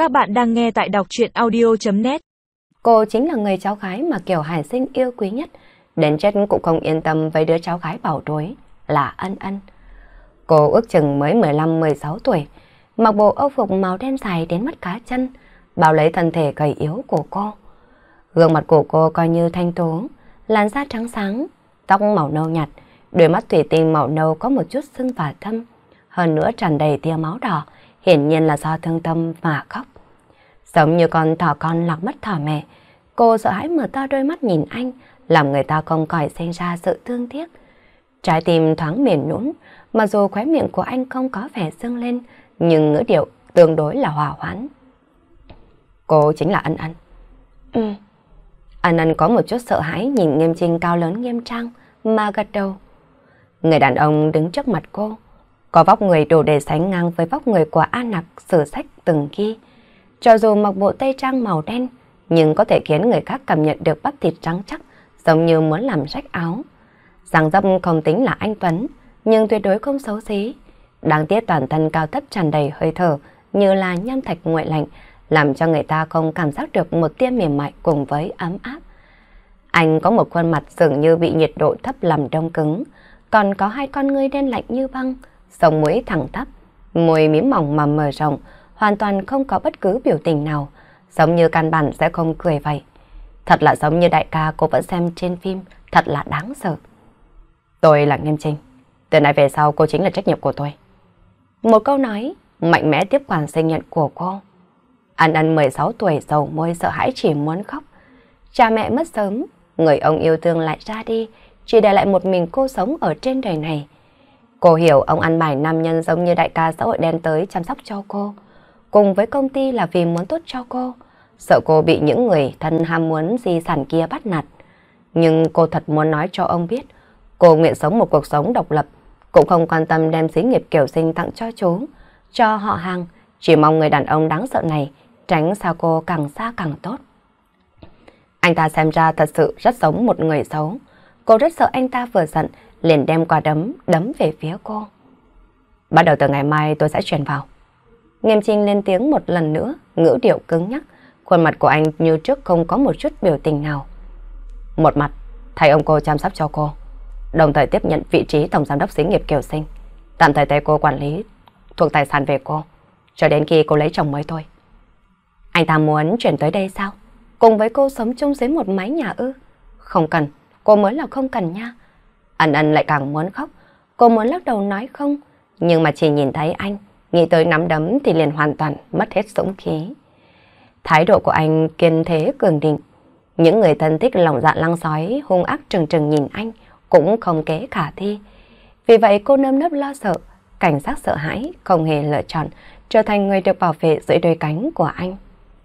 Các bạn đang nghe tại đọc truyện audio.net. Cô chính là người cháu gái mà Kiều Hải Sinh yêu quý nhất, đến chết cũng không yên tâm với đứa cháu gái bảo bối là Ân Ân. Cô ước chừng mới 15-16 tuổi, mặc bộ âu phục màu đen dài đến mắt cá chân, bao lấy thân thể gầy yếu của cô. Gương mặt của cô coi như thanh tú, làn da trắng sáng, tóc màu nâu nhạt, đôi mắt thủy tinh màu nâu có một chút sưng và thâm, hơn nữa tràn đầy tia máu đỏ, hiển nhiên là do thương tâm mà khóc. Giống như con thỏ con lạc mất thỏ mẹ, cô sợ hãi mở to đôi mắt nhìn anh, làm người ta không khỏi sinh ra sự thương tiếc. Trái tim thoáng mềm nhũn, mặc dù khóe miệng của anh không có vẻ sưng lên, nhưng ngữ điệu tương đối là hòa hoãn. Cô chính là Ân Ân. Ân Ân có một chút sợ hãi nhìn Nghiêm Trinh cao lớn nghiêm trang mà gật đầu. Người đàn ông đứng trước mặt cô, có vóc người đủ để sánh ngang với vóc người của A Nặc sử sách từng ghi. Cho dù mặc bộ tây trang màu đen, nhưng có thể khiến người khác cảm nhận được bắp thịt trắng chắc, giống như muốn làm rách áo. Dáng dấp không tính là anh tuấn, nhưng tuyệt đối không xấu xí. Đáng tiếc toàn thân cao thấp tràn đầy hơi thở, như là nham thạch nguội lạnh, làm cho người ta không cảm giác được một tia mềm mại cùng với ấm áp. Anh có một khuôn mặt dường như bị nhiệt độ thấp làm đông cứng, còn có hai con ngươi đen lạnh như băng, sống mũi thẳng tắp, môi mím mỏng mà mở rộng, hoàn toàn không có bất cứ biểu tình nào, giống như căn bản sẽ không cười vậy. Thật là giống như đại ca cô vẫn xem trên phim, thật là đáng sợ. Tôi là Nghiêm Trinh, từ nay về sau cô chính là trách nhiệm của tôi. Một câu nói mạnh mẽ tiếp quản sinh nhận của cô. Ân Ân 16 tuổi dầu môi sợ hãi chỉ muốn khóc. Cha mẹ mất sớm, người ông yêu thương lại ra đi, chỉ để lại một mình cô sống ở trên đời này. Cô hiểu ông ăn bài nam nhân giống như đại ca xã hội đen tới chăm sóc cho cô, cùng với công ty là vì muốn tốt cho cô, sợ cô bị những người thân ham muốn di sản kia bắt nạt. Nhưng cô thật muốn nói cho ông biết, cô nguyện sống một cuộc sống độc lập, cũng không quan tâm đem xí nghiệp Kiều Sinh tặng cho chú, cho họ hàng, chỉ mong người đàn ông đáng sợ này tránh xa cô càng xa càng tốt. Anh ta xem ra thật sự rất giống một người xấu. Cô rất sợ anh ta vừa giận liền đem quả đấm về phía cô. Bắt đầu từ ngày mai tôi sẽ chuyển vào. Nghiêm Trinh lên tiếng một lần nữa, ngữ điệu cứng nhắc, khuôn mặt của anh như trước không có một chút biểu tình nào. Một mặt thay ông cô chăm sóc cho cô, đồng thời tiếp nhận vị trí tổng giám đốc xí nghiệp Kiều Sinh, tạm thời tay cô quản lý thuộc tài sản về cô, cho đến khi cô lấy chồng mới thôi. Anh ta muốn chuyển tới đây sao? Cùng với cô sống chung dưới một mái nhà ư? Không cần, cô mới là không cần nha. Ân Ân lại càng muốn khóc, cô muốn lắc đầu nói không, nhưng mà chỉ nhìn thấy anh, nghĩ tới nắm đấm thì liền hoàn toàn mất hết dũng khí. Thái độ của anh kiên thế cường định, những người thân thích lòng dạ lăng sói hung ác trừng trừng nhìn anh cũng không kế khả thi. Vì vậy cô nơm nớp lo sợ, cảnh giác sợ hãi, không hề lựa chọn trở thành người được bảo vệ dưới đôi cánh của anh.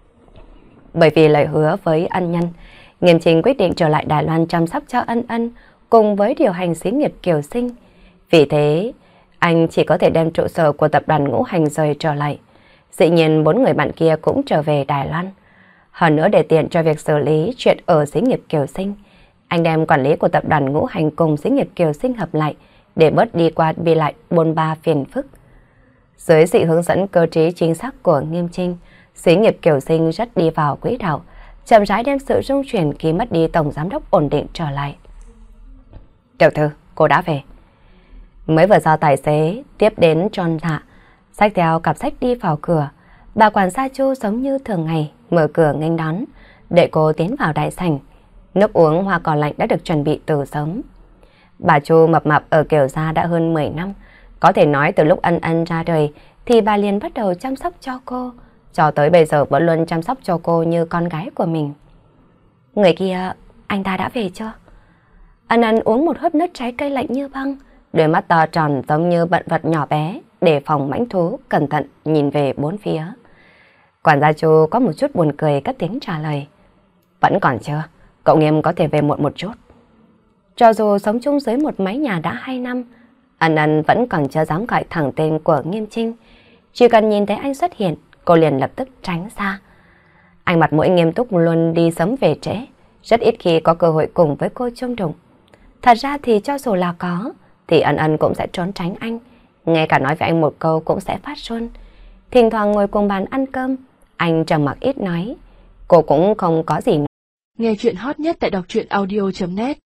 Bởi vì lời hứa với ân nhân, Nghiêm Trinh quyết định trở lại Đài Loan chăm sóc cho Ân Ân cùng với điều hành xí nghiệp Kiều Sinh. Vì thế, anh chỉ có thể đem trụ sở của tập đoàn Ngũ Hành rời trở lại. Dĩ nhiên 4 người bạn kia cũng trở về Đài Loan. Hơn nữa để tiện cho việc xử lý chuyện ở xí nghiệp Kiều Sinh, anh đem quản lý của tập đoàn Ngũ Hành cùng xí nghiệp Kiều Sinh hợp lại để bớt đi qua đi lại bôn ba phiền phức. Dưới sự hướng dẫn cơ trí chính xác của Nghiêm Trinh, xí nghiệp Kiều Sinh rất đi vào quỹ đạo, chậm rãi đem sự rung chuyển khi mất đi tổng giám đốc ổn định trở lại. Tiểu thư, cô đã về. Mới vừa giao tài xế tiếp đến tròn dạ, xách theo cặp sách đi vào cửa, bà quản gia Chu giống như thường ngày mở cửa nghênh đón, để cô tiến vào đại sảnh. Nước uống hoa cỏ lạnh đã được chuẩn bị từ sớm. Bà Chu mập mạp ở Kiều gia đã hơn 10 năm, có thể nói từ lúc Ân Ân ra đời thì bà liền bắt đầu chăm sóc cho cô, cho tới bây giờ vẫn luôn chăm sóc cho cô như con gái của mình. Người kia, anh ta đã về chưa? Ân Ân uống một hớp nước trái cây lạnh như băng, đôi mắt to tròn giống như bận vật nhỏ bé, đề phòng mãnh thú, cẩn thận nhìn về bốn phía. Quản gia Chu có một chút buồn cười cất tiếng trả lời. Vẫn còn chưa, cậu Nghiêm có thể về muộn một chút. Cho dù sống chung dưới một mái nhà đã 2 năm, Ân Ân vẫn còn chưa dám gọi thẳng tên của Nghiêm Trinh. Chỉ cần nhìn thấy anh xuất hiện, cô liền lập tức tránh xa. Anh mặt mũi nghiêm túc luôn đi sớm về trễ, rất ít khi có cơ hội cùng với cô chung đụng. Thật ra thì cho dù là có, thì Ân Ân cũng sẽ trốn tránh anh, ngay cả nói với anh một câu cũng sẽ phát run. Thỉnh thoảng ngồi cùng bàn ăn cơm, Anh trầm mặc ít nói. Cô cũng không có gì nói. Nghe chuyện hot nhất tại đọc truyện audio.net